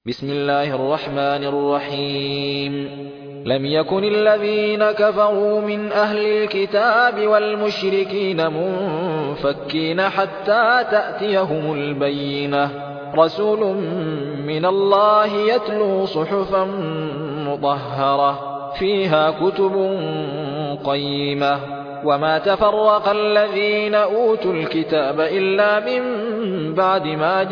بسم الله الرحمن الرحيم لم يكن الذين كفروا من أهل الكتاب والمشركين منفكين حتى تأتيهم البينة رسول من الله يتلو صحفا مطهرة فيها كتب قيمة وما تفرق الذين أوتوا الكتاب إلا من بعد ما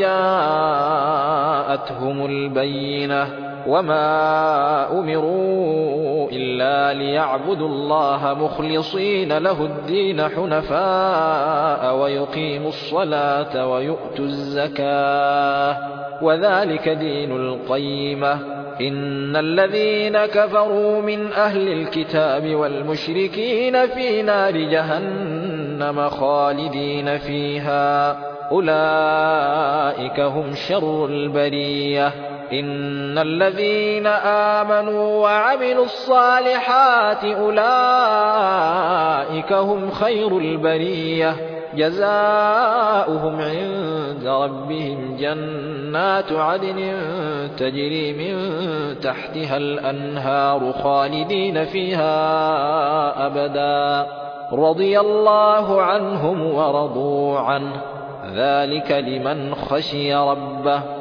جاءتهم البينة وما أمروا إلا ليعبدوا الله مخلصين له الدين حنفاء ويقيموا الصلاة ويؤتوا الزكاة وذلك دين القيمة إن الذين كفروا من أهل الكتاب والمشركين في نار جهنم خالدين فيها أولئك هم شر البرية إن الذين آمنوا وعملوا الصالحات أولئك هم خير البرية جزاؤهم عند ربهم جنات عدن تجري من تحتها الأنهار خالدين فيها أبدا رضي الله عنهم ورضوا عنه ذلك لمن خشي ربه